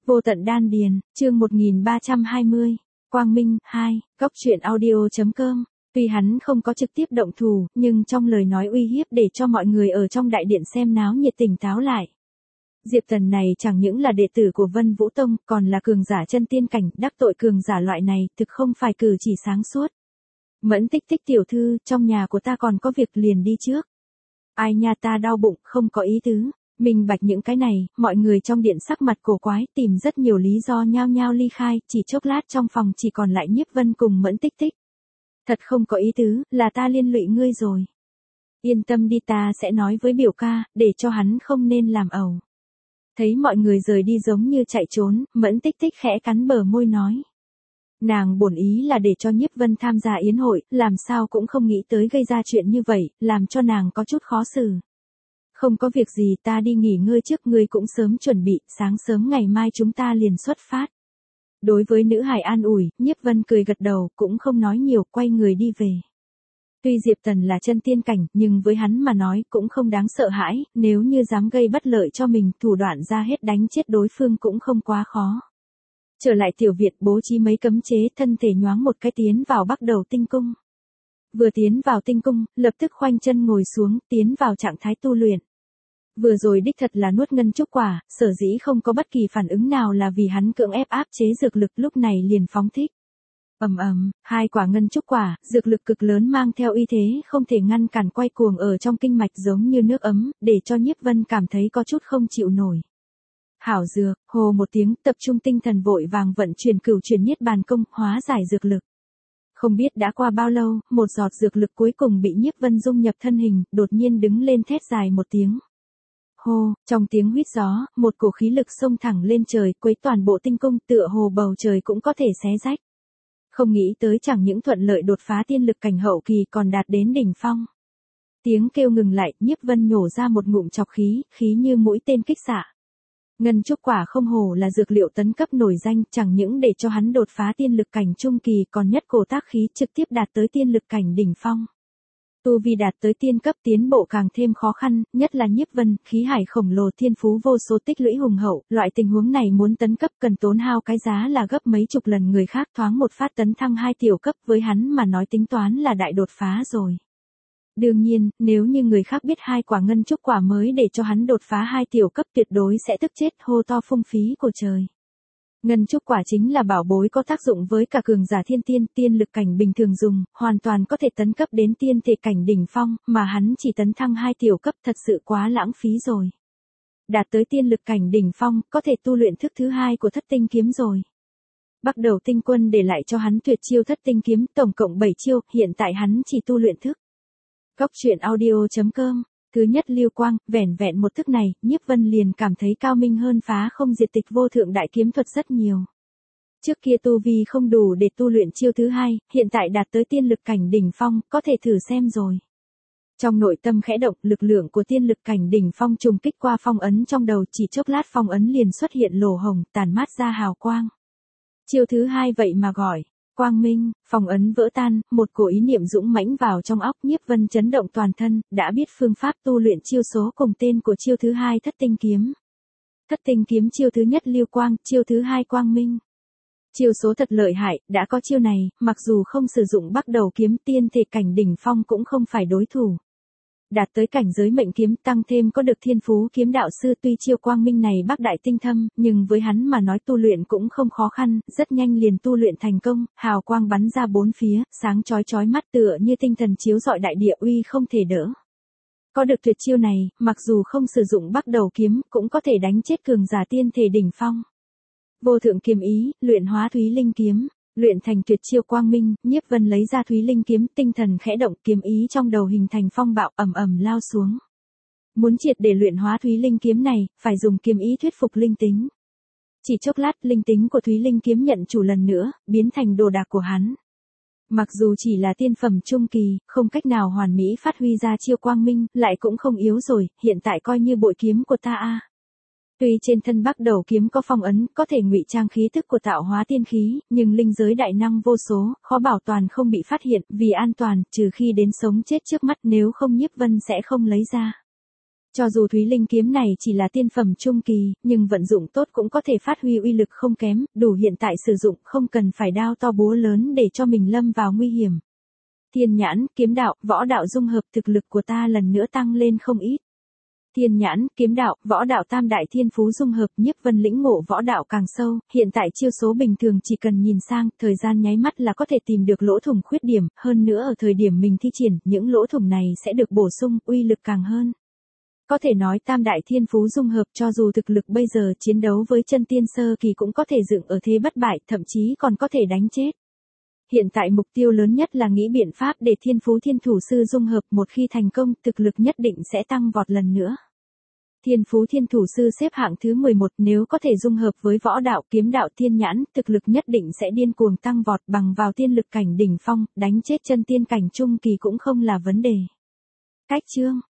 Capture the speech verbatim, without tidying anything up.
Vô tận đan điền, chương một nghìn ba trăm hai mươi. Quang Minh, hai, góc truyện audio.com. Tuy hắn không có trực tiếp động thủ, nhưng trong lời nói uy hiếp để cho mọi người ở trong đại điện xem náo nhiệt tỉnh táo lại. Diệp Tần này chẳng những là đệ tử của Vân Vũ Tông, còn là cường giả chân tiên cảnh, đắc tội cường giả loại này, thực không phải cử chỉ sáng suốt. Mẫn Tích Tích tiểu thư, trong nhà của ta còn có việc liền đi trước. Ai nha, ta đau bụng, không có ý tứ. Minh bạch những cái này, mọi người trong điện sắc mặt cổ quái, tìm rất nhiều lý do nhao nhao ly khai, chỉ chốc lát trong phòng chỉ còn lại Nhiếp Vân cùng Mẫn Tích Tích. Thật không có ý tứ, là ta liên lụy ngươi rồi. Yên tâm đi, ta sẽ nói với biểu ca, để cho hắn không nên làm ẩu. Thấy mọi người rời đi giống như chạy trốn, Mẫn Tích Tích khẽ cắn bờ môi nói. Nàng bổn ý là để cho Nhiếp Vân tham gia yến hội, làm sao cũng không nghĩ tới gây ra chuyện như vậy, làm cho nàng có chút khó xử. Không có việc gì, ta đi nghỉ ngơi trước, ngươi cũng sớm chuẩn bị, sáng sớm ngày mai chúng ta liền xuất phát. Đối với nữ hài an ủi, Nhiếp Vân cười gật đầu, cũng không nói nhiều, quay người đi về. Tuy Diệp Tần là chân tiên cảnh, nhưng với hắn mà nói cũng không đáng sợ hãi, nếu như dám gây bất lợi cho mình, thủ đoạn ra hết đánh chết đối phương cũng không quá khó. Trở lại tiểu viện, bố trí mấy cấm chế, thân thể nhoáng một cái tiến vào Bắc Đầu Tinh Cung. Vừa tiến vào tinh cung, lập tức khoanh chân ngồi xuống, tiến vào trạng thái tu luyện. Vừa rồi đích thật là nuốt ngân trúc quả, sở dĩ không có bất kỳ phản ứng nào là vì hắn cưỡng ép áp chế dược lực, lúc này liền phóng thích. Ầm ầm, hai quả ngân trúc quả, dược lực cực lớn mang theo uy thế không thể ngăn cản quay cuồng ở trong kinh mạch giống như nước ấm, để cho Nhiếp Vân cảm thấy có chút không chịu nổi. Hảo dược, hồ một tiếng, tập trung tinh thần vội vàng vận chuyển cửu chuyển niết bàn công, hóa giải dược lực. Không biết đã qua bao lâu, một giọt dược lực cuối cùng bị Nhiếp Vân dung nhập thân hình, đột nhiên đứng lên thét dài một tiếng. Hô, trong tiếng huýt gió, một cổ khí lực xông thẳng lên trời, quấy toàn bộ tinh cung, tựa hồ bầu trời cũng có thể xé rách. Không nghĩ tới chẳng những thuận lợi đột phá tiên lực cảnh hậu kỳ còn đạt đến đỉnh phong. Tiếng kêu ngừng lại, Nhiếp Vân nhổ ra một ngụm chọc khí, khí như mũi tên kích xạ. Ngân trúc quả không hổ là dược liệu tấn cấp nổi danh, chẳng những để cho hắn đột phá tiên lực cảnh trung kỳ, còn nhất cổ tác khí trực tiếp đạt tới tiên lực cảnh đỉnh phong. Tu vi đạt tới tiên cấp tiến bộ càng thêm khó khăn, nhất là Nhiếp Vân, khí hải khổng lồ, thiên phú vô số tích lũy hùng hậu, loại tình huống này muốn tấn cấp cần tốn hao cái giá là gấp mấy chục lần người khác, thoáng một phát tấn thăng hai tiểu cấp, với hắn mà nói tính toán là đại đột phá rồi. Đương nhiên, nếu như người khác biết hai quả ngân trúc quả mới để cho hắn đột phá hai tiểu cấp tuyệt đối sẽ tức chết, hô to phung phí của trời. Ngân trúc quả chính là bảo bối có tác dụng với cả cường giả thiên tiên, tiên lực cảnh bình thường dùng, hoàn toàn có thể tấn cấp đến tiên thể cảnh đỉnh phong, mà hắn chỉ tấn thăng hai tiểu cấp, thật sự quá lãng phí rồi. Đạt tới tiên lực cảnh đỉnh phong, có thể tu luyện thức thứ hai của thất tinh kiếm rồi. Bắc Đầu Tinh Quân để lại cho hắn tuyệt chiêu thất tinh kiếm, tổng cộng bảy chiêu, hiện tại hắn chỉ tu luyện thức. Góc truyện audio.com. Thứ nhất lưu quang, vẻn vẹn một thức này, Nhiếp Vân liền cảm thấy cao minh hơn phá không diệt tịch vô thượng đại kiếm thuật rất nhiều. Trước kia tu vi không đủ để tu luyện chiêu thứ hai, hiện tại đạt tới tiên lực cảnh đỉnh phong, có thể thử xem rồi. Trong nội tâm khẽ động, lực lượng của tiên lực cảnh đỉnh phong trùng kích qua phong ấn trong đầu, chỉ chốc lát phong ấn liền xuất hiện lỗ hồng, tàn mát ra hào quang. Chiêu thứ hai vậy mà gọi Quang Minh, phong ấn vỡ tan, một cổ ý niệm dũng mãnh vào trong óc, Nhiếp Vân chấn động toàn thân, đã biết phương pháp tu luyện chiêu số cùng tên của chiêu thứ hai thất tinh kiếm. Thất tinh kiếm chiêu thứ nhất lưu quang, chiêu thứ hai quang minh. Chiêu số thật lợi hại, đã có chiêu này, mặc dù không sử dụng Bắc Đầu kiếm, tiên thể cảnh đỉnh phong cũng không phải đối thủ. Đạt tới cảnh giới mệnh kiếm, tăng thêm có được thiên phú kiếm đạo sư, tuy chiêu quang minh này bác đại tinh thâm, nhưng với hắn mà nói tu luyện cũng không khó khăn, rất nhanh liền tu luyện thành công, hào quang bắn ra bốn phía, sáng chói chói mắt tựa như tinh thần chiếu rọi đại địa, uy không thể đỡ. Có được tuyệt chiêu này, mặc dù không sử dụng Bắc Đầu kiếm, cũng có thể đánh chết cường giả tiên thể đỉnh phong. Vô thượng kiếm ý, luyện hóa Thúy Linh kiếm. Luyện thành tuyệt chiêu quang minh, Nhiếp Vân lấy ra Thúy Linh kiếm, tinh thần khẽ động, kiếm ý trong đầu hình thành phong bạo, ầm ầm lao xuống. Muốn triệt để luyện hóa Thúy Linh kiếm này, phải dùng kiếm ý thuyết phục linh tính. Chỉ chốc lát, linh tính của Thúy Linh kiếm nhận chủ lần nữa, biến thành đồ đạc của hắn. Mặc dù chỉ là tiên phẩm trung kỳ, không cách nào hoàn mỹ phát huy ra chiêu quang minh, lại cũng không yếu rồi, hiện tại coi như bội kiếm của ta a. Tuy trên thân Bắc Đầu kiếm có phong ấn, có thể ngụy trang khí tức của tạo hóa tiên khí, nhưng linh giới đại năng vô số, khó bảo toàn không bị phát hiện, vì an toàn, trừ khi đến sống chết trước mắt, nếu không Nhiếp Vân sẽ không lấy ra. Cho dù Thúy Linh kiếm này chỉ là tiên phẩm trung kỳ, nhưng vận dụng tốt cũng có thể phát huy uy lực không kém, đủ hiện tại sử dụng, không cần phải đao to búa lớn để cho mình lâm vào nguy hiểm. Thiên nhãn, kiếm đạo, võ đạo dung hợp, thực lực của ta lần nữa tăng lên không ít. Thiên nhãn, kiếm đạo, võ đạo tam đại thiên phú dung hợp, Nhiếp Vân lĩnh ngộ võ đạo càng sâu, hiện tại chiêu số bình thường chỉ cần nhìn sang, thời gian nháy mắt là có thể tìm được lỗ thủng khuyết điểm, hơn nữa ở thời điểm mình thi triển, những lỗ thủng này sẽ được bổ sung, uy lực càng hơn. Có thể nói tam đại thiên phú dung hợp, cho dù thực lực bây giờ chiến đấu với chân tiên sơ kỳ cũng có thể dựng ở thế bất bại, thậm chí còn có thể đánh chết. Hiện tại mục tiêu lớn nhất là nghĩ biện pháp để thiên phú thiên thủ sư dung hợp, một khi thành công, thực lực nhất định sẽ tăng vọt lần nữa. Thiên phú thiên thủ sư xếp hạng thứ mười một, nếu có thể dung hợp với võ đạo, kiếm đạo, thiên nhãn, thực lực nhất định sẽ điên cuồng tăng vọt, bằng vào tiên lực cảnh đỉnh phong, đánh chết chân tiên cảnh trung kỳ cũng không là vấn đề. Cách chương